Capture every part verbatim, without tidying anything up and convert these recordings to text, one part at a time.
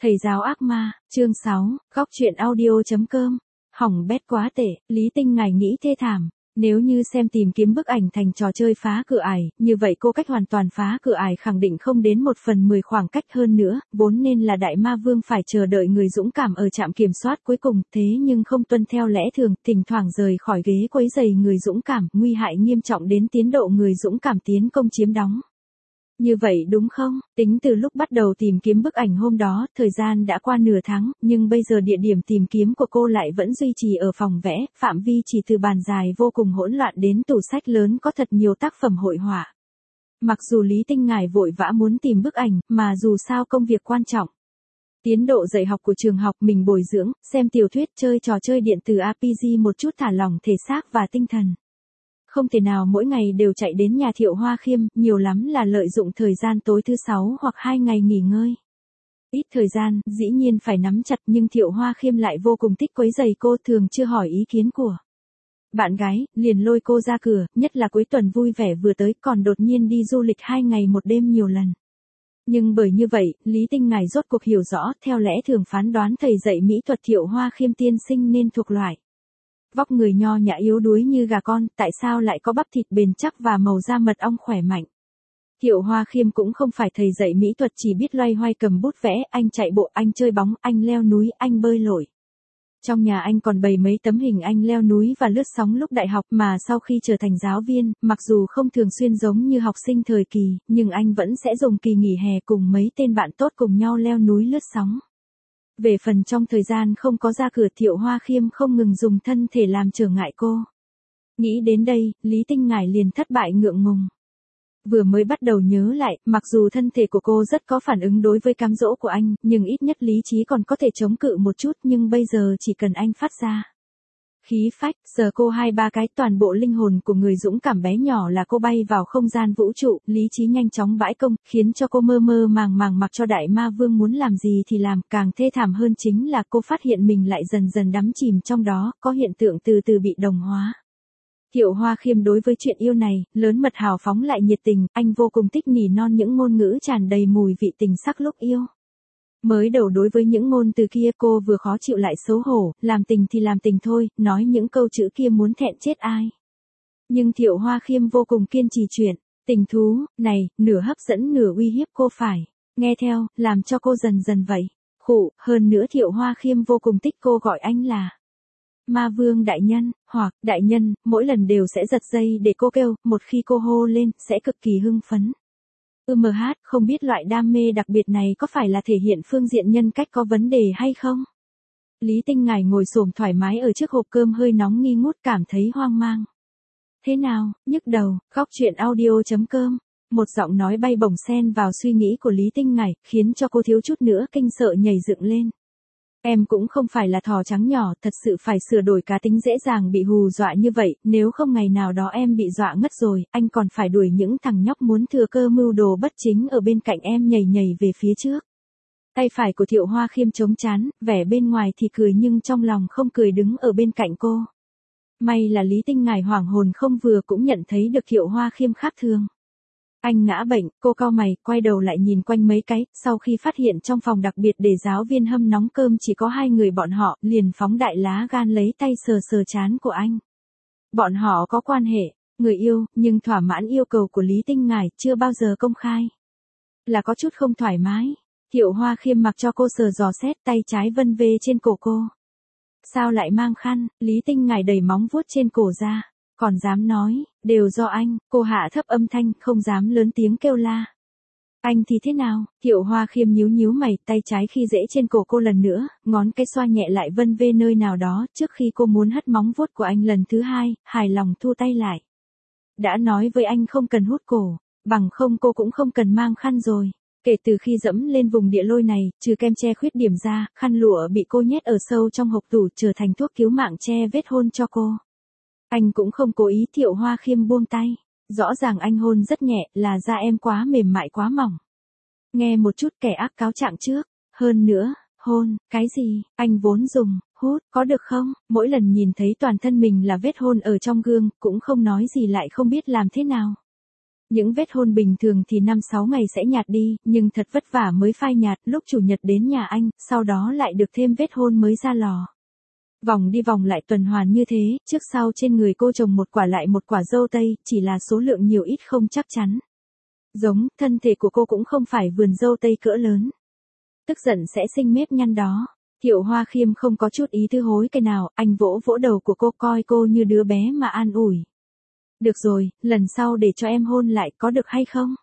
Thầy giáo ác ma, chương sáu, góc truyện audio.com. Hỏng bét quá tệ, Lý Tinh ngài nghĩ thê thảm. Nếu như xem tìm kiếm bức ảnh thành trò chơi phá cửa ải, như vậy cô cách hoàn toàn phá cửa ải khẳng định không đến một phần mười khoảng cách hơn nữa, vốn nên là đại ma vương phải chờ đợi người dũng cảm ở trạm kiểm soát cuối cùng, thế nhưng không tuân theo lẽ thường, thỉnh thoảng rời khỏi ghế quấy rầy người dũng cảm, nguy hại nghiêm trọng đến tiến độ người dũng cảm tiến công chiếm đóng. Như vậy đúng không? Tính từ lúc bắt đầu tìm kiếm bức ảnh hôm đó, thời gian đã qua nửa tháng, nhưng bây giờ địa điểm tìm kiếm của cô lại vẫn duy trì ở phòng vẽ, phạm vi chỉ từ bàn dài vô cùng hỗn loạn đến tủ sách lớn có thật nhiều tác phẩm hội họa. Mặc dù Lý Tinh ngài vội vã muốn tìm bức ảnh, mà dù sao công việc quan trọng. Tiến độ dạy học của trường học mình bồi dưỡng, xem tiểu thuyết, chơi trò chơi điện tử a pê giê một chút thả lỏng thể xác và tinh thần. Không thể nào mỗi ngày đều chạy đến nhà Thiệu Hoa Khiêm, nhiều lắm là lợi dụng thời gian tối thứ sáu hoặc hai ngày nghỉ ngơi. Ít thời gian, dĩ nhiên phải nắm chặt, nhưng Thiệu Hoa Khiêm lại vô cùng thích quấy rầy cô, thường chưa hỏi ý kiến của bạn gái, liền lôi cô ra cửa, nhất là cuối tuần vui vẻ vừa tới, còn đột nhiên đi du lịch hai ngày một đêm nhiều lần. Nhưng bởi như vậy, Lý Tinh ngài rốt cuộc hiểu rõ, theo lẽ thường phán đoán thầy dạy mỹ thuật Thiệu Hoa Khiêm tiên sinh nên thuộc loại vóc người nho nhã yếu đuối như gà con, tại sao lại có bắp thịt bền chắc và màu da mật ong khỏe mạnh. Thiệu Hoa Khiêm cũng không phải thầy dạy mỹ thuật chỉ biết loay hoay cầm bút vẽ, anh chạy bộ, anh chơi bóng, anh leo núi, anh bơi lội. Trong nhà anh còn bày mấy tấm hình anh leo núi và lướt sóng lúc đại học, mà sau khi trở thành giáo viên, mặc dù không thường xuyên giống như học sinh thời kỳ, nhưng anh vẫn sẽ dùng kỳ nghỉ hè cùng mấy tên bạn tốt cùng nhau leo núi lướt sóng. Về phần trong thời gian không có ra cửa, Thiệu Hoa Khiêm không ngừng dùng thân thể làm trở ngại cô. Nghĩ đến đây, Lý Tinh ngài liền thất bại ngượng ngùng. Vừa mới bắt đầu nhớ lại, mặc dù thân thể của cô rất có phản ứng đối với cám dỗ của anh, nhưng ít nhất lý trí còn có thể chống cự một chút, nhưng bây giờ chỉ cần anh phát ra khí phách, sờ cô hai ba cái, toàn bộ linh hồn của người dũng cảm bé nhỏ là cô bay vào không gian vũ trụ, lý trí nhanh chóng bãi công, khiến cho cô mơ mơ màng màng mặc cho đại ma vương muốn làm gì thì làm, càng thê thảm hơn chính là cô phát hiện mình lại dần dần đắm chìm trong đó, có hiện tượng từ từ bị đồng hóa. Thiệu Hoa Khiêm đối với chuyện yêu này, lớn mật hào phóng lại nhiệt tình, anh vô cùng thích nỉ non những ngôn ngữ tràn đầy mùi vị tình sắc lúc yêu. Mới đầu đối với những ngôn từ kia cô vừa khó chịu lại xấu hổ, làm tình thì làm tình thôi, nói những câu chữ kia muốn thẹn chết ai. Nhưng Thiệu Hoa Khiêm vô cùng kiên trì chuyện, tình thú, này, nửa hấp dẫn nửa uy hiếp cô phải nghe theo, làm cho cô dần dần vậy. Khụ, hơn nữa Thiệu Hoa Khiêm vô cùng thích cô gọi anh là Ma Vương đại nhân, hoặc đại nhân, mỗi lần đều sẽ giật dây để cô kêu, một khi cô hô lên, sẽ cực kỳ hưng phấn. ư em hát, không biết loại đam mê đặc biệt này có phải là thể hiện phương diện nhân cách có vấn đề hay không? Lý Tinh ngài ngồi xổm thoải mái ở trước hộp cơm hơi nóng nghi ngút, cảm thấy hoang mang. Thế nào, nhức đầu, góc truyện audio.com. Một giọng nói bay bổng xen vào suy nghĩ của Lý Tinh ngài, khiến cho cô thiếu chút nữa kinh sợ nhảy dựng lên. Em cũng không phải là thỏ trắng nhỏ, thật sự phải sửa đổi cá tính dễ dàng bị hù dọa như vậy, nếu không ngày nào đó em bị dọa ngất rồi, anh còn phải đuổi những thằng nhóc muốn thừa cơ mưu đồ bất chính ở bên cạnh em nhảy nhảy về phía trước. Tay phải của Thiệu Hoa Khiêm chống trán, vẻ bên ngoài thì cười nhưng trong lòng không cười, đứng ở bên cạnh cô. May là Lý Tinh ngài hoảng hồn không vừa cũng nhận thấy được Thiệu Hoa Khiêm khác thường. Anh ngã bệnh, cô cau mày, quay đầu lại nhìn quanh mấy cái, sau khi phát hiện trong phòng đặc biệt để giáo viên hâm nóng cơm chỉ có hai người bọn họ, liền phóng đại lá gan lấy tay sờ sờ trán của anh. Bọn họ có quan hệ, người yêu, nhưng thỏa mãn yêu cầu của Lý Tinh ngài, chưa bao giờ công khai. Là có chút không thoải mái. Thiệu Hoa Khiêm mặc cho cô sờ dò xét, tay trái vân vê trên cổ cô. Sao lại mang khăn? Lý Tinh ngài đẩy móng vuốt trên cổ ra. Còn dám nói, đều do anh, cô hạ thấp âm thanh, không dám lớn tiếng kêu la. Anh thì thế nào? Thiệu Hoa Khiêm nhíu nhíu mày, tay trái khi rễ trên cổ cô lần nữa, ngón cái xoa nhẹ lại vân vê nơi nào đó, trước khi cô muốn hất móng vuốt của anh lần thứ hai, hài lòng thu tay lại. Đã nói với anh không cần hút cổ, bằng không cô cũng không cần mang khăn rồi. Kể từ khi dẫm lên vùng địa lôi này, trừ kem che khuyết điểm ra, khăn lụa bị cô nhét ở sâu trong hộc tủ trở thành thuốc cứu mạng che vết hôn cho cô. Anh cũng không cố ý. Thiệu Hoa Khiêm buông tay. Rõ ràng anh hôn rất nhẹ, là da em quá mềm mại quá mỏng. Nghe một chút kẻ ác cáo trạng trước. Hơn nữa, hôn, cái gì, anh vốn dùng, hút, có được không? Mỗi lần nhìn thấy toàn thân mình là vết hôn ở trong gương, cũng không nói gì lại không biết làm thế nào. Những vết hôn bình thường thì năm sáu ngày sẽ nhạt đi, nhưng thật vất vả mới phai nhạt, lúc chủ nhật đến nhà anh, sau đó lại được thêm vết hôn mới ra lò. Vòng đi vòng lại tuần hoàn như thế, trước sau trên người cô trồng một quả lại một quả dâu tây, chỉ là số lượng nhiều ít không chắc chắn. Giống, thân thể của cô cũng không phải vườn dâu tây cỡ lớn. Tức giận sẽ sinh mép nhăn đó. Thiệu Hoa Khiêm không có chút ý thứ hối cái nào, anh vỗ vỗ đầu của cô coi cô như đứa bé mà an ủi. Được rồi, lần sau để cho em hôn lại có được hay không?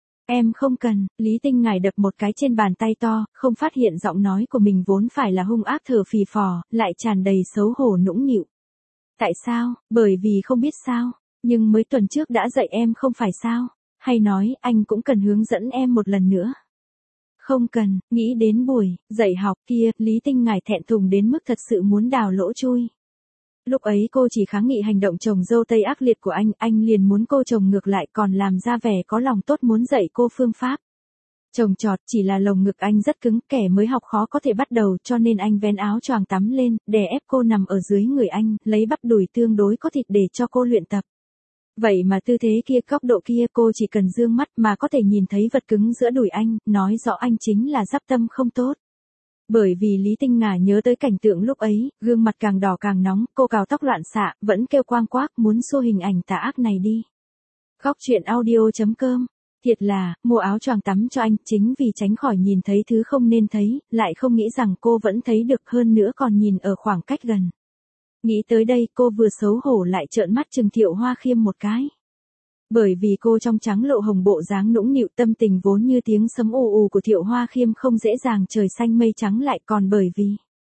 Em không cần, Lý Tinh Ngải đập một cái trên bàn tay to, không phát hiện giọng nói của mình vốn phải là hung ác thở phì phò, lại tràn đầy xấu hổ nũng nịu. Tại sao? Bởi vì không biết sao, nhưng mới tuần trước đã dạy em không phải sao? Hay nói anh cũng cần hướng dẫn em một lần nữa? Không cần, nghĩ đến buổi dạy học kia, Lý Tinh Ngải thẹn thùng đến mức thật sự muốn đào lỗ chui. Lúc ấy cô chỉ kháng nghị hành động chồng dâu tây ác liệt của anh, anh liền muốn cô chồng ngược lại còn làm ra vẻ có lòng tốt muốn dạy cô phương pháp. Chồng chọt chỉ là lồng ngực anh rất cứng, kẻ mới học khó có thể bắt đầu cho nên anh vén áo choàng tắm lên, đè ép cô nằm ở dưới người anh, lấy bắp đùi tương đối có thịt để cho cô luyện tập. Vậy mà tư thế kia góc độ kia cô chỉ cần dương mắt mà có thể nhìn thấy vật cứng giữa đùi anh, nói rõ anh chính là giáp tâm không tốt. Bởi vì Lý Tinh Ngải nhớ tới cảnh tượng lúc ấy, gương mặt càng đỏ càng nóng, cô cào tóc loạn xạ, vẫn kêu quang quác muốn xô hình ảnh tà ác này đi. Góc truyện audio chấm com. Thiệt là, mua áo choàng tắm cho anh, chính vì tránh khỏi nhìn thấy thứ không nên thấy, lại không nghĩ rằng cô vẫn thấy được hơn nữa còn nhìn ở khoảng cách gần. Nghĩ tới đây cô vừa xấu hổ lại trợn mắt chừng Thiệu Hoa Khiêm một cái. Bởi vì cô trong trắng lộ hồng bộ dáng nũng nịu tâm tình vốn như tiếng sấm ù ù của Thiệu Hoa Khiêm không dễ dàng trời xanh mây trắng lại còn bởi vì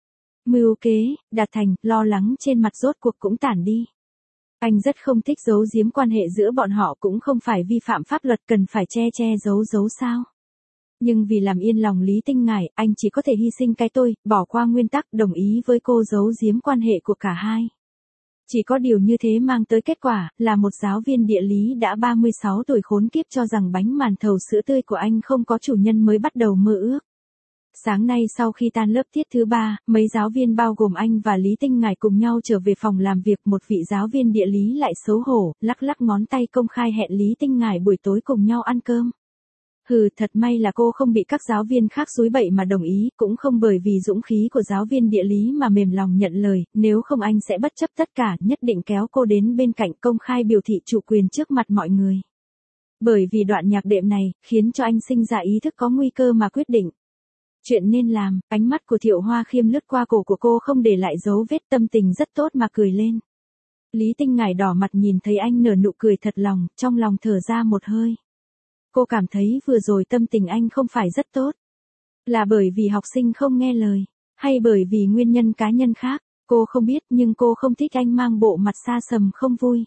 mưu kế, đạt thành, lo lắng trên mặt rốt cuộc cũng tản đi. Anh rất không thích giấu giếm quan hệ giữa bọn họ cũng không phải vi phạm pháp luật cần phải che che giấu giấu sao. Nhưng vì làm yên lòng Lý Tinh Ngải, anh chỉ có thể hy sinh cái tôi, bỏ qua nguyên tắc đồng ý với cô giấu giếm quan hệ của cả hai. Chỉ có điều như thế mang tới kết quả, là một giáo viên địa lý đã ba mươi sáu tuổi khốn kiếp cho rằng bánh màn thầu sữa tươi của anh không có chủ nhân mới bắt đầu mơ ước. Sáng nay sau khi tan lớp tiết thứ ba, mấy giáo viên bao gồm anh và Lý Tinh Ngải cùng nhau trở về phòng làm việc, một vị giáo viên địa lý lại xấu hổ, lắc lắc ngón tay công khai hẹn Lý Tinh Ngải buổi tối cùng nhau ăn cơm. Hừ, thật may là cô không bị các giáo viên khác xúi bậy mà đồng ý, cũng không bởi vì dũng khí của giáo viên địa lý mà mềm lòng nhận lời, nếu không anh sẽ bất chấp tất cả, nhất định kéo cô đến bên cạnh công khai biểu thị chủ quyền trước mặt mọi người. Bởi vì đoạn nhạc đệm này, khiến cho anh sinh ra ý thức có nguy cơ mà quyết định. Chuyện nên làm, ánh mắt của Thiệu Hoa Khiêm lướt qua cổ của cô không để lại dấu vết, tâm tình rất tốt mà cười lên. Lý Tinh Ngải đỏ mặt nhìn thấy anh nở nụ cười thật lòng, trong lòng thở ra một hơi. Cô cảm thấy vừa rồi tâm tình anh không phải rất tốt. Là bởi vì học sinh không nghe lời, hay bởi vì nguyên nhân cá nhân khác, cô không biết nhưng cô không thích anh mang bộ mặt xa sầm không vui.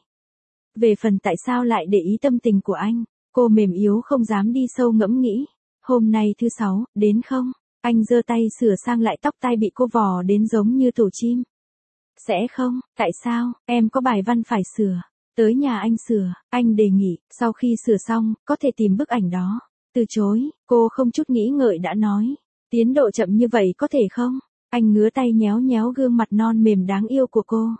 Về phần tại sao lại để ý tâm tình của anh, cô mềm yếu không dám đi sâu ngẫm nghĩ. Hôm nay thứ sáu, đến không? Anh giơ tay sửa sang lại tóc tai bị cô vò đến giống như tổ chim. Sẽ không, tại sao, em có bài văn phải sửa. Tới nhà anh sửa, anh đề nghị, sau khi sửa xong, có thể tìm bức ảnh đó. Từ chối, cô không chút nghĩ ngợi đã nói. Tiến độ chậm như vậy có thể không? Anh ngứa tay nhéo nhéo gương mặt non mềm đáng yêu của cô.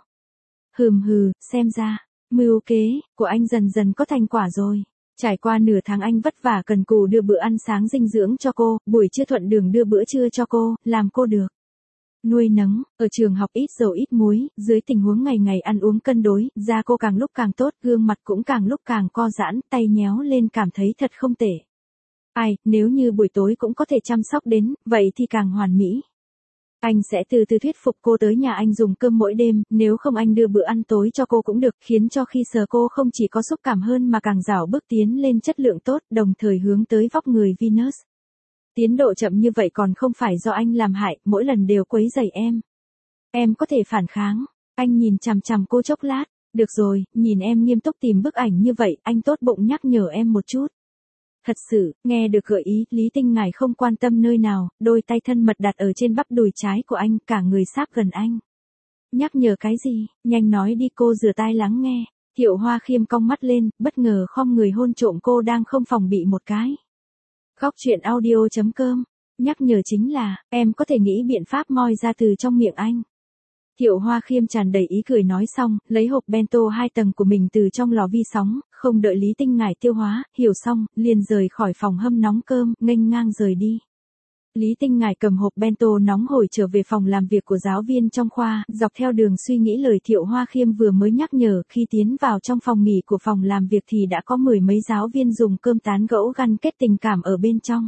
Hừm hừ, xem ra, mưu kế của anh dần dần có thành quả rồi. Trải qua nửa tháng anh vất vả cần cù đưa bữa ăn sáng dinh dưỡng cho cô, buổi trưa thuận đường đưa bữa trưa cho cô, làm cô được nuôi nấng, ở trường học ít dầu ít muối, dưới tình huống ngày ngày ăn uống cân đối, da cô càng lúc càng tốt, gương mặt cũng càng lúc càng co giãn, tay nhéo lên cảm thấy thật không tệ. Ai, nếu như buổi tối cũng có thể chăm sóc đến, vậy thì càng hoàn mỹ. Anh sẽ từ từ thuyết phục cô tới nhà anh dùng cơm mỗi đêm, nếu không anh đưa bữa ăn tối cho cô cũng được, khiến cho khi sờ cô không chỉ có xúc cảm hơn mà càng rảo bước tiến lên chất lượng tốt, đồng thời hướng tới vóc người Venus. Tiến độ chậm như vậy còn không phải do anh làm hại, mỗi lần đều quấy rầy em. Em có thể phản kháng. Anh nhìn chằm chằm cô chốc lát. Được rồi, nhìn em nghiêm túc tìm bức ảnh như vậy, anh tốt bụng nhắc nhở em một chút. Thật sự, nghe được gợi ý, Lý Tinh Ngải không quan tâm nơi nào, đôi tay thân mật đặt ở trên bắp đùi trái của anh, cả người sáp gần anh. Nhắc nhở cái gì, nhanh nói đi, cô rửa tai lắng nghe. Thiệu Hoa Khiêm cong mắt lên, bất ngờ khom người hôn trộm cô đang không phòng bị một cái. Góc truyện audio chấm com. Nhắc nhở chính là, em có thể nghĩ biện pháp moi ra từ trong miệng anh. Thiệu Hoa Khiêm tràn đầy ý cười nói xong, lấy hộp bento hai tầng của mình từ trong lò vi sóng, không đợi Lý Tinh Ngải tiêu hóa, hiểu xong, liền rời khỏi phòng hâm nóng cơm, nghênh ngang rời đi. Lý Tinh Ngải cầm hộp bento nóng hổi trở về phòng làm việc của giáo viên trong khoa, dọc theo đường suy nghĩ lời Thiệu Hoa Khiêm vừa mới nhắc nhở, khi tiến vào trong phòng nghỉ của phòng làm việc thì đã có mười mấy giáo viên dùng cơm tán gẫu gắn kết tình cảm ở bên trong.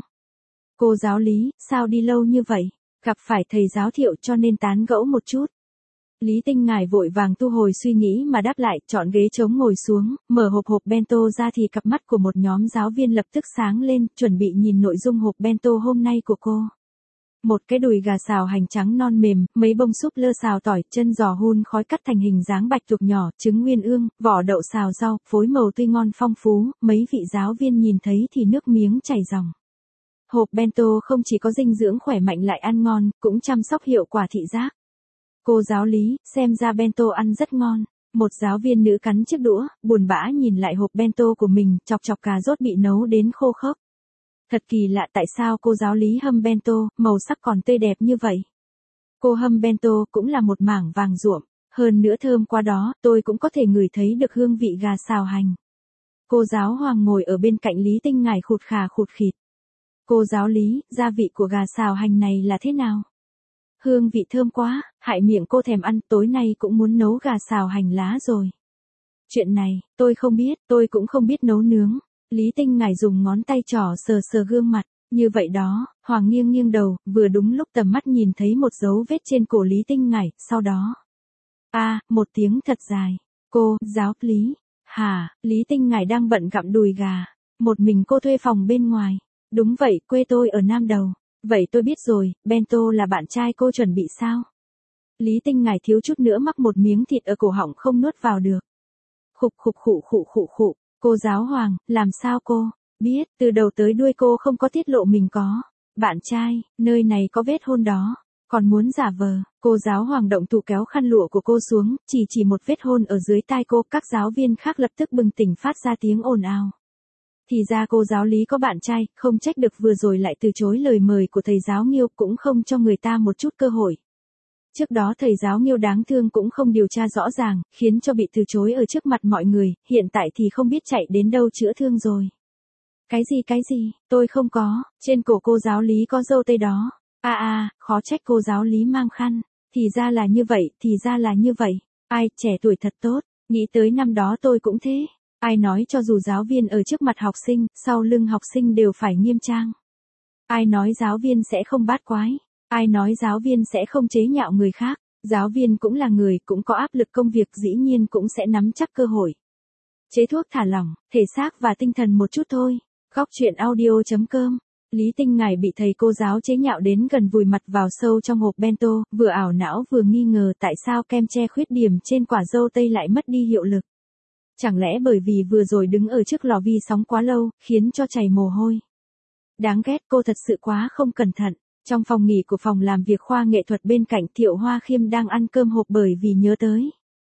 Cô giáo Lý, sao đi lâu như vậy? Gặp phải thầy giáo Thiệu cho nên tán gẫu một chút. Lý Tinh Ngải vội vàng thu hồi suy nghĩ mà đáp lại, chọn ghế trống ngồi xuống, mở hộp hộp bento ra thì cặp mắt của một nhóm giáo viên lập tức sáng lên, chuẩn bị nhìn nội dung hộp bento hôm nay của cô. Một cái đùi gà xào hành trắng non mềm, mấy bông súp lơ xào tỏi, chân giò hun khói cắt thành hình dáng bạch tuộc nhỏ, trứng nguyên ương, vỏ đậu xào rau, phối màu tươi ngon phong phú, mấy vị giáo viên nhìn thấy thì nước miếng chảy ròng. Hộp bento không chỉ có dinh dưỡng khỏe mạnh lại ăn ngon, cũng chăm sóc hiệu quả thị giác. Cô giáo Lý, xem ra bento ăn rất ngon. Một giáo viên nữ cắn chiếc đũa, buồn bã nhìn lại hộp bento của mình, chọc chọc cà rốt bị nấu đến khô khốc. Thật kỳ lạ tại sao cô giáo Lý hâm bento, màu sắc còn tươi đẹp như vậy. Cô hâm bento cũng là một mảng vàng ruộm, hơn nữa thơm qua đó, tôi cũng có thể ngửi thấy được hương vị gà xào hành. Cô giáo Hoàng ngồi ở bên cạnh Lý Tinh Ngải khụt khà khụt khịt. Cô giáo Lý, gia vị của gà xào hành này là thế nào? Hương vị thơm quá, hại miệng cô thèm ăn, tối nay cũng muốn nấu gà xào hành lá rồi. Chuyện này, tôi không biết, tôi cũng không biết nấu nướng. Lý Tinh Ngải dùng ngón tay trỏ sờ sờ gương mặt, như vậy đó, Hoàng nghiêng nghiêng đầu, vừa đúng lúc tầm mắt nhìn thấy một dấu vết trên cổ Lý Tinh Ngải, sau đó. A, à, một tiếng thật dài. Cô, giáo Lý. Hả, Lý Tinh Ngải đang bận gặm đùi gà. Một mình cô thuê phòng bên ngoài. Đúng vậy, quê tôi ở Nam Đầu. Vậy tôi biết rồi, bento là bạn trai cô chuẩn bị sao? Lý Tinh Ngải thiếu chút nữa mắc một miếng thịt ở cổ họng không nuốt vào được. Khục khục khụ khụ khụ khụ, cô giáo Hoàng, làm sao cô? Biết, từ đầu tới đuôi cô không có tiết lộ mình có. Bạn trai, nơi này có vết hôn đó. Còn muốn giả vờ, cô giáo Hoàng động thủ kéo khăn lụa của cô xuống, chỉ chỉ một vết hôn ở dưới tai cô, các giáo viên khác lập tức bừng tỉnh phát ra tiếng ồn ào. Thì ra cô giáo Lý có bạn trai, không trách được vừa rồi lại từ chối lời mời của thầy giáo Nghiêu, cũng không cho người ta một chút cơ hội. Trước đó thầy giáo Nghiêu đáng thương cũng không điều tra rõ ràng, khiến cho bị từ chối ở trước mặt mọi người, hiện tại thì không biết chạy đến đâu chữa thương rồi. Cái gì cái gì, tôi không có, trên cổ cô giáo Lý có dâu tây đó. A à, a, à, khó trách cô giáo Lý mang khăn. Thì ra là như vậy, thì ra là như vậy. Ai, trẻ tuổi thật tốt, nghĩ tới năm đó tôi cũng thế. Ai nói cho dù giáo viên ở trước mặt học sinh, sau lưng học sinh đều phải nghiêm trang. Ai nói giáo viên sẽ không bát quái. Ai nói giáo viên sẽ không chế nhạo người khác. Giáo viên cũng là người, cũng có áp lực công việc, dĩ nhiên cũng sẽ nắm chắc cơ hội. Chế thuốc thả lỏng, thể xác và tinh thần một chút thôi. Góc chuyện audio chấm com. Lý Tinh Ngải bị thầy cô giáo chế nhạo đến gần vùi mặt vào sâu trong hộp bento, vừa ảo não vừa nghi ngờ tại sao kem che khuyết điểm trên quả dâu tây lại mất đi hiệu lực. Chẳng lẽ bởi vì vừa rồi đứng ở trước lò vi sóng quá lâu, khiến cho chảy mồ hôi. Đáng ghét, cô thật sự quá không cẩn thận. Trong phòng nghỉ của phòng làm việc khoa nghệ thuật bên cạnh, Thiệu Hoa Khiêm đang ăn cơm hộp bởi vì nhớ tới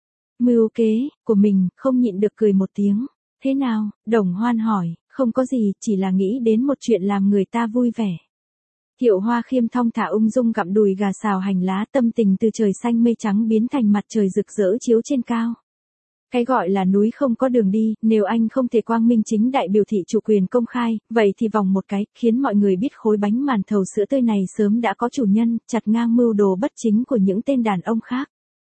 mưu kế của mình, không nhịn được cười một tiếng. Thế nào? Đồng Hoan hỏi. Không có gì, chỉ là nghĩ đến một chuyện làm người ta vui vẻ. Thiệu Hoa Khiêm thong thả ung dung gặm đùi gà xào hành lá, tâm tình từ trời xanh mây trắng biến thành mặt trời rực rỡ chiếu trên cao. Cái gọi là núi không có đường đi, nếu anh không thể quang minh chính đại biểu thị chủ quyền công khai, vậy thì vòng một cái, khiến mọi người biết khối bánh màn thầu sữa tươi này sớm đã có chủ nhân, chặt ngang mưu đồ bất chính của những tên đàn ông khác.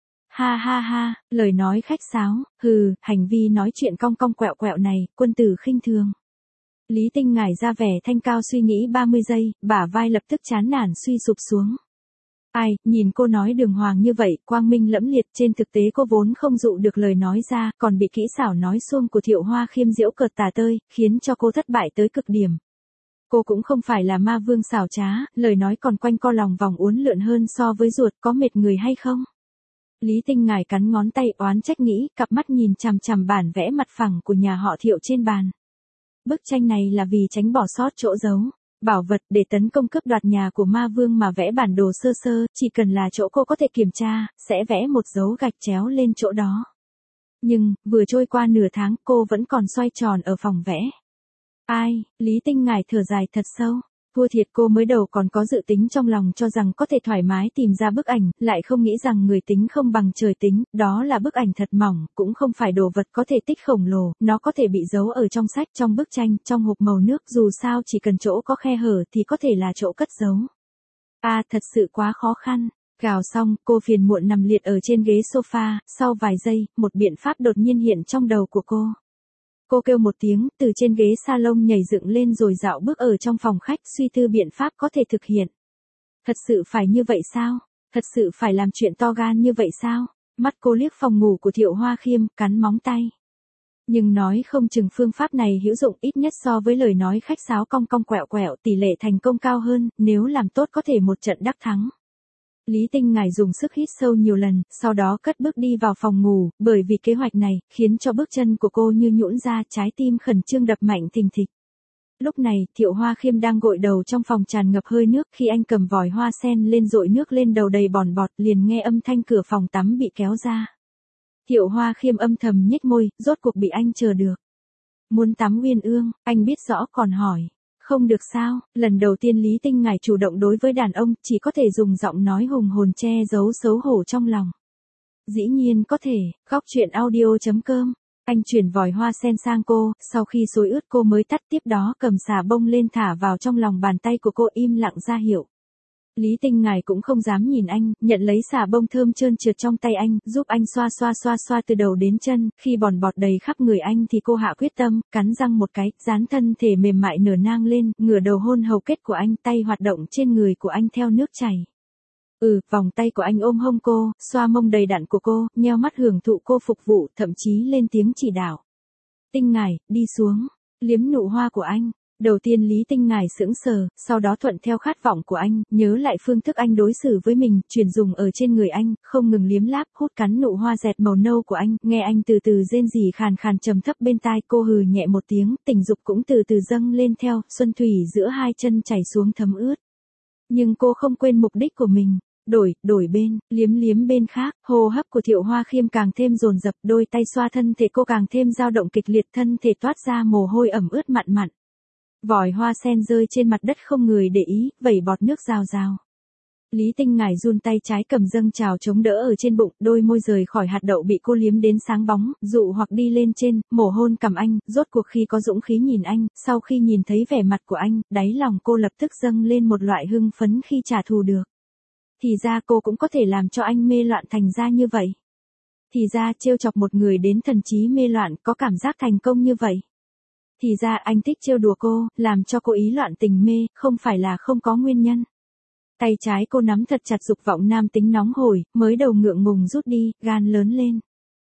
Ha ha ha, lời nói khách sáo, hừ, hành vi nói chuyện cong cong quẹo quẹo này, quân tử khinh thường. Lý Tinh Ngải ra vẻ thanh cao suy nghĩ ba mươi giây, bả vai lập tức chán nản suy sụp xuống. Ai, nhìn cô nói đường hoàng như vậy, quang minh lẫm liệt, trên thực tế cô vốn không dụ được lời nói ra, còn bị kỹ xảo nói xuông của Thiệu Hoa Khiêm giễu cợt tà tơi, khiến cho cô thất bại tới cực điểm. Cô cũng không phải là ma vương xảo trá, lời nói còn quanh co lòng vòng uốn lượn hơn so với ruột, có mệt người hay không? Lý Tinh Ngải cắn ngón tay oán trách nghĩ, cặp mắt nhìn chằm chằm bản vẽ mặt phẳng của nhà họ Thiệu trên bàn. Bức tranh này là vì tránh bỏ sót chỗ giấu bảo vật để tấn công cướp đoạt nhà của ma vương mà vẽ bản đồ sơ sơ, chỉ cần là chỗ cô có thể kiểm tra, sẽ vẽ một dấu gạch chéo lên chỗ đó. Nhưng, vừa trôi qua nửa tháng, cô vẫn còn xoay tròn ở phòng vẽ. Ai, Lý Tinh Ngải thở dài thật sâu. Thua thiệt cô mới đầu còn có dự tính trong lòng cho rằng có thể thoải mái tìm ra bức ảnh, lại không nghĩ rằng người tính không bằng trời tính, đó là bức ảnh thật mỏng, cũng không phải đồ vật có thể tích khổng lồ, nó có thể bị giấu ở trong sách, trong bức tranh, trong hộp màu nước, dù sao chỉ cần chỗ có khe hở thì có thể là chỗ cất giấu. À, thật sự quá khó khăn. Gào xong, cô phiền muộn nằm liệt ở trên ghế sofa, sau vài giây, một biện pháp đột nhiên hiện trong đầu của cô. Cô kêu một tiếng, từ trên ghế salon nhảy dựng lên rồi dạo bước ở trong phòng khách suy tư biện pháp có thể thực hiện. Thật sự phải như vậy sao? Thật sự phải làm chuyện to gan như vậy sao? Mắt cô liếc phòng ngủ của Thiệu Hoa Khiêm, cắn móng tay. Nhưng nói không chừng phương pháp này hữu dụng ít nhất so với lời nói khách sáo cong cong quẹo quẹo, tỷ lệ thành công cao hơn, nếu làm tốt có thể một trận đắc thắng. Lý Tinh Ngải dùng sức hít sâu nhiều lần, sau đó cất bước đi vào phòng ngủ, bởi vì kế hoạch này, khiến cho bước chân của cô như nhũn ra, trái tim khẩn trương đập mạnh thình thịch. Lúc này, Thiệu Hoa Khiêm đang gội đầu trong phòng tràn ngập hơi nước, khi anh cầm vòi hoa sen lên dội nước lên đầu đầy bọt bọt, liền nghe âm thanh cửa phòng tắm bị kéo ra. Thiệu Hoa Khiêm âm thầm nhếch môi, rốt cuộc bị anh chờ được. Muốn tắm uyên ương, anh biết rõ còn hỏi. Không được sao, lần đầu tiên Lý Tinh Ngải chủ động đối với đàn ông, chỉ có thể dùng giọng nói hùng hồn che giấu xấu hổ trong lòng. Dĩ nhiên có thể, góc chuyện audio chấm com. Anh chuyển vòi hoa sen sang cô, sau khi xối ướt cô mới tắt, tiếp đó cầm xà bông lên thả vào trong lòng bàn tay của cô, im lặng ra hiệu. Lý Tinh Ngải cũng không dám nhìn anh, nhận lấy xà bông thơm trơn trượt trong tay anh, giúp anh xoa xoa xoa xoa từ đầu đến chân, khi bọt bọt đầy khắp người anh thì cô hạ quyết tâm, cắn răng một cái, dán thân thể mềm mại nở nang lên, ngửa đầu hôn hầu kết của anh, tay hoạt động trên người của anh theo nước chảy. Ừ, vòng tay của anh ôm hông cô, xoa mông đầy đặn của cô, nheo mắt hưởng thụ cô phục vụ, thậm chí lên tiếng chỉ đạo. Tinh Ngải, đi xuống, liếm nụ hoa của anh. Đầu tiên Lý Tinh Ngải sững sờ, sau đó thuận theo khát vọng của anh, nhớ lại phương thức anh đối xử với mình, chuyển dùng ở trên người anh, không ngừng liếm láp, hút cắn nụ hoa dẹt màu nâu của anh, nghe anh từ từ rên rỉ khàn khàn trầm thấp bên tai, cô hừ nhẹ một tiếng, tình dục cũng từ từ dâng lên theo, xuân thủy giữa hai chân chảy xuống thấm ướt. Nhưng cô không quên mục đích của mình. Đổi, đổi bên, liếm liếm bên khác, hô hấp của Thiệu Hoa Khiêm càng thêm dồn dập, đôi tay xoa thân thể cô càng thêm dao động kịch liệt, thân thể toát ra mồ hôi ẩm ướt mặn mặn. Vòi hoa sen rơi trên mặt đất không người để ý, vẩy bọt nước rào rào. Lý Tinh Ngải run tay trái cầm dâng trào chống đỡ ở trên bụng, đôi môi rời khỏi hạt đậu bị cô liếm đến sáng bóng, dụ hoặc đi lên trên, mổ hôn cằm anh, rốt cuộc khi có dũng khí nhìn anh, sau khi nhìn thấy vẻ mặt của anh, đáy lòng cô lập tức dâng lên một loại hưng phấn khi trả thù được. Thì ra cô cũng có thể làm cho anh mê loạn thành ra như vậy. Thì ra trêu chọc một người đến thần trí mê loạn có cảm giác thành công như vậy. Thì ra anh thích trêu đùa cô, làm cho cô ý loạn tình mê, không phải là không có nguyên nhân. Tay trái cô nắm thật chặt dục vọng nam tính nóng hổi, mới đầu ngượng ngùng rút đi, gan lớn lên.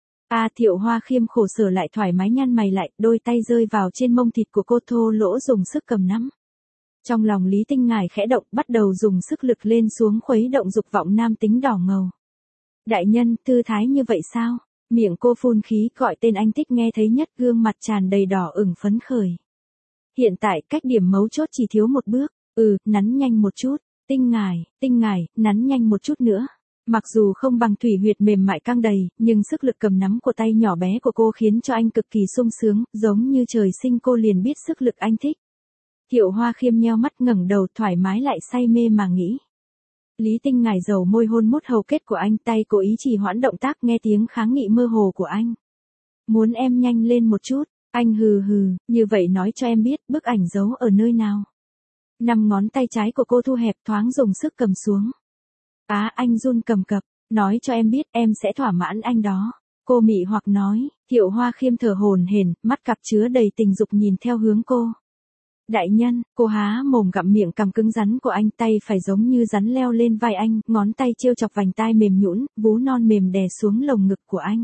À, Thiệu Hoa Khiêm khổ sở lại thoải mái nhăn mày lại, đôi tay rơi vào trên mông thịt của cô thô lỗ dùng sức cầm nắm. Trong lòng Lý Tinh Ngải khẽ động, bắt đầu dùng sức lực lên xuống khuấy động dục vọng nam tính đỏ ngầu. Đại nhân, tư thái như vậy sao? Miệng cô phun khí, gọi tên anh thích nghe thấy nhất, gương mặt tràn đầy đỏ ửng phấn khởi. Hiện tại, cách điểm mấu chốt chỉ thiếu một bước. Ừ, nắn nhanh một chút. Tinh Ngải, Tinh Ngải, nắn nhanh một chút nữa. Mặc dù không bằng thủy huyệt mềm mại căng đầy, nhưng sức lực cầm nắm của tay nhỏ bé của cô khiến cho anh cực kỳ sung sướng, giống như trời sinh cô liền biết sức lực anh thích. Thiệu Hoa Khiêm nheo mắt ngẩng đầu thoải mái lại say mê mà nghĩ. Lý Tinh Ngải dầu môi hôn mút hầu kết của anh, tay cố ý trì hoãn động tác, nghe tiếng kháng nghị mơ hồ của anh. Muốn em nhanh lên một chút, anh hừ hừ, như vậy nói cho em biết bức ảnh giấu ở nơi nào. Năm ngón tay trái của cô thu hẹp, thoáng dùng sức cầm xuống. Á, anh run cầm cập, nói cho em biết em sẽ thỏa mãn anh đó. Cô mị hoặc nói. Thiệu Hoa Khiêm thở hổn hển, mắt cặp chứa đầy tình dục nhìn theo hướng cô. Đại nhân, cô há mồm gặm miệng cằm cứng rắn của anh, tay phải giống như rắn leo lên vai anh, ngón tay trêu chọc vành tai mềm nhũn, vú non mềm đè xuống lồng ngực của anh.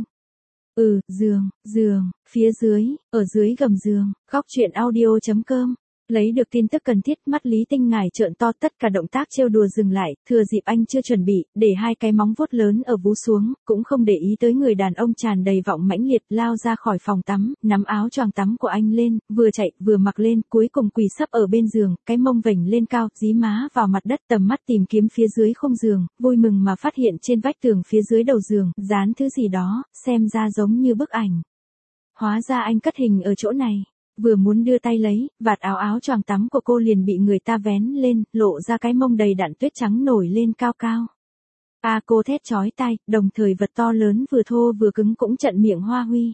Ừ, giường, giường, phía dưới, ở dưới gầm giường, góc chuyện audio chấm com. Lấy được tin tức cần thiết, mắt Lý Tinh Ngải trợn to, tất cả động tác trêu đùa dừng lại, thừa dịp anh chưa chuẩn bị, để hai cái móng vuốt lớn ở vú xuống, cũng không để ý tới người đàn ông tràn đầy vọng mãnh liệt, lao ra khỏi phòng tắm, nắm áo choàng tắm của anh lên, vừa chạy, vừa mặc lên, cuối cùng quỳ sấp ở bên giường, cái mông vểnh lên cao, dí má vào mặt đất, tầm mắt tìm kiếm phía dưới khung giường, vui mừng mà phát hiện trên vách tường phía dưới đầu giường, dán thứ gì đó, xem ra giống như bức ảnh. Hóa ra anh cất hình ở chỗ này. vừa muốn đưa tay lấy, vạt áo áo choàng tắm của cô liền bị người ta vén lên, lộ ra cái mông đầy đặn tuyết trắng nổi lên cao cao. A à, cô thét chói tai, đồng thời vật to lớn vừa thô vừa cứng cũng trận miệng hoa huy.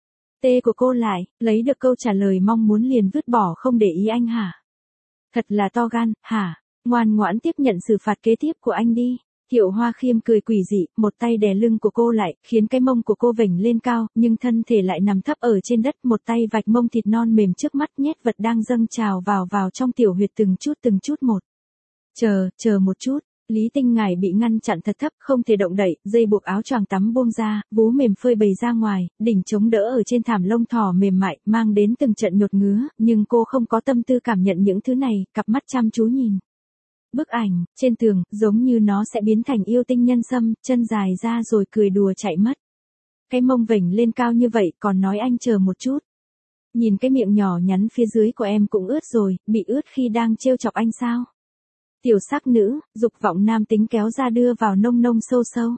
Tê của cô lại, lấy được câu trả lời mong muốn liền vứt bỏ không để ý anh hả? Thật là to gan, hả? Ngoan ngoãn tiếp nhận xử phạt kế tiếp của anh đi. Thiệu Hoa Khiêm cười quỷ dị, một tay đè lưng của cô lại, khiến cái mông của cô vểnh lên cao, nhưng thân thể lại nằm thấp ở trên đất, một tay vạch mông thịt non mềm trước mắt nhét vật đang dâng trào vào vào trong tiểu huyệt từng chút từng chút một. Chờ, chờ một chút. Lý Tinh Ngải bị ngăn chặn thật thấp, không thể động đậy, dây buộc áo choàng tắm buông ra, vú mềm phơi bày ra ngoài, đỉnh chống đỡ ở trên thảm lông thỏ mềm mại, mang đến từng trận nhột ngứa, nhưng cô không có tâm tư cảm nhận những thứ này, cặp mắt chăm chú nhìn. Bức ảnh, trên tường, giống như nó sẽ biến thành yêu tinh nhân sâm, chân dài ra rồi cười đùa chạy mất. Cái mông vểnh lên cao như vậy, còn nói anh chờ một chút. Nhìn cái miệng nhỏ nhắn phía dưới của em cũng ướt rồi, bị ướt khi đang trêu chọc anh sao? Tiểu sắc nữ, dục vọng nam tính kéo ra đưa vào nông nông sâu sâu.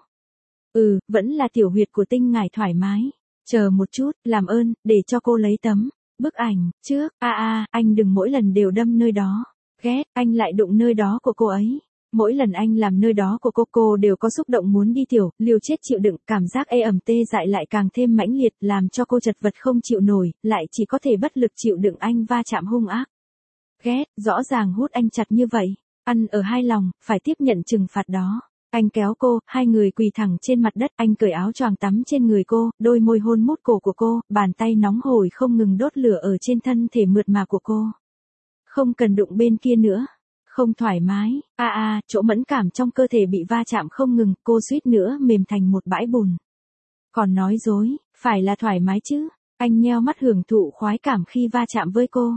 Ừ, vẫn là tiểu huyệt của Tinh Ngải thoải mái. Chờ một chút, làm ơn, để cho cô lấy tấm bức ảnh trước. A a, anh đừng mỗi lần đều đâm nơi đó. Ghét, anh lại đụng nơi đó của cô ấy. Mỗi lần anh làm nơi đó của cô cô đều có xúc động muốn đi tiểu, liều chết chịu đựng, cảm giác ê ẩm tê dại lại càng thêm mãnh liệt, làm cho cô chật vật không chịu nổi, lại chỉ có thể bất lực chịu đựng anh va chạm hung ác. Ghét, rõ ràng hút anh chặt như vậy. Ăn ở hai lòng, phải tiếp nhận trừng phạt đó. Anh kéo cô, hai người quỳ thẳng trên mặt đất, anh cởi áo choàng tắm trên người cô, đôi môi hôn mút cổ của cô, bàn tay nóng hổi không ngừng đốt lửa ở trên thân thể mượt mà của cô. Không cần đụng bên kia nữa. Không thoải mái. A à, a, à, chỗ mẫn cảm trong cơ thể bị va chạm không ngừng, cô suýt nữa mềm thành một bãi bùn. Còn nói dối, phải là thoải mái chứ. Anh nheo mắt hưởng thụ khoái cảm khi va chạm với cô.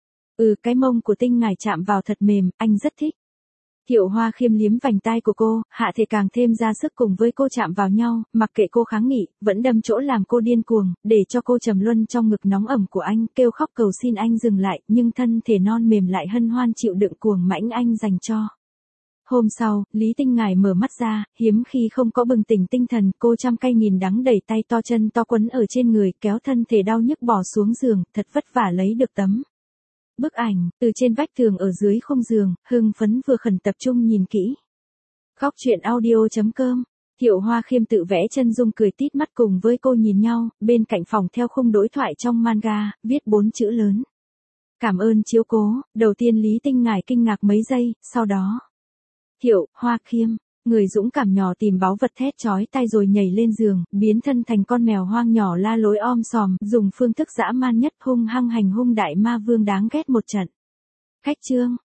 Ừ, cái mông của Tinh Ngải chạm vào thật mềm, anh rất thích. Thiệu Hoa Khiêm liếm vành tai của cô, hạ thể càng thêm ra sức cùng với cô chạm vào nhau, mặc kệ cô kháng nghị, vẫn đâm chỗ làm cô điên cuồng, để cho cô trầm luân trong ngực nóng ẩm của anh, kêu khóc cầu xin anh dừng lại, nhưng thân thể non mềm lại hân hoan chịu đựng cuồng mãnh anh dành cho. Hôm sau, Lý Tinh Ngải mở mắt ra, hiếm khi không có bừng tỉnh tinh thần, cô trăm cay nhìn đắng đẩy tay to chân to quấn ở trên người, kéo thân thể đau nhức bỏ xuống giường, thật vất vả lấy được tấm bức ảnh, từ trên vách tường ở dưới khung giường, hưng phấn vừa khẩn tập trung nhìn kỹ. Góc truyện audio.com, Thiệu Hoa Khiêm tự vẽ chân dung cười tít mắt cùng với cô nhìn nhau, bên cạnh phòng theo khung đối thoại trong manga, viết bốn chữ lớn. Cảm ơn chiếu cố, đầu tiên Lý Tinh Ngải kinh ngạc mấy giây, sau đó. Thiệu Hoa Khiêm, người dũng cảm nhỏ tìm báu vật thét chói tai rồi nhảy lên giường, biến thân thành con mèo hoang nhỏ la lối om sòm, dùng phương thức dã man nhất hung hăng hành hung đại ma vương đáng ghét một trận. Khách chương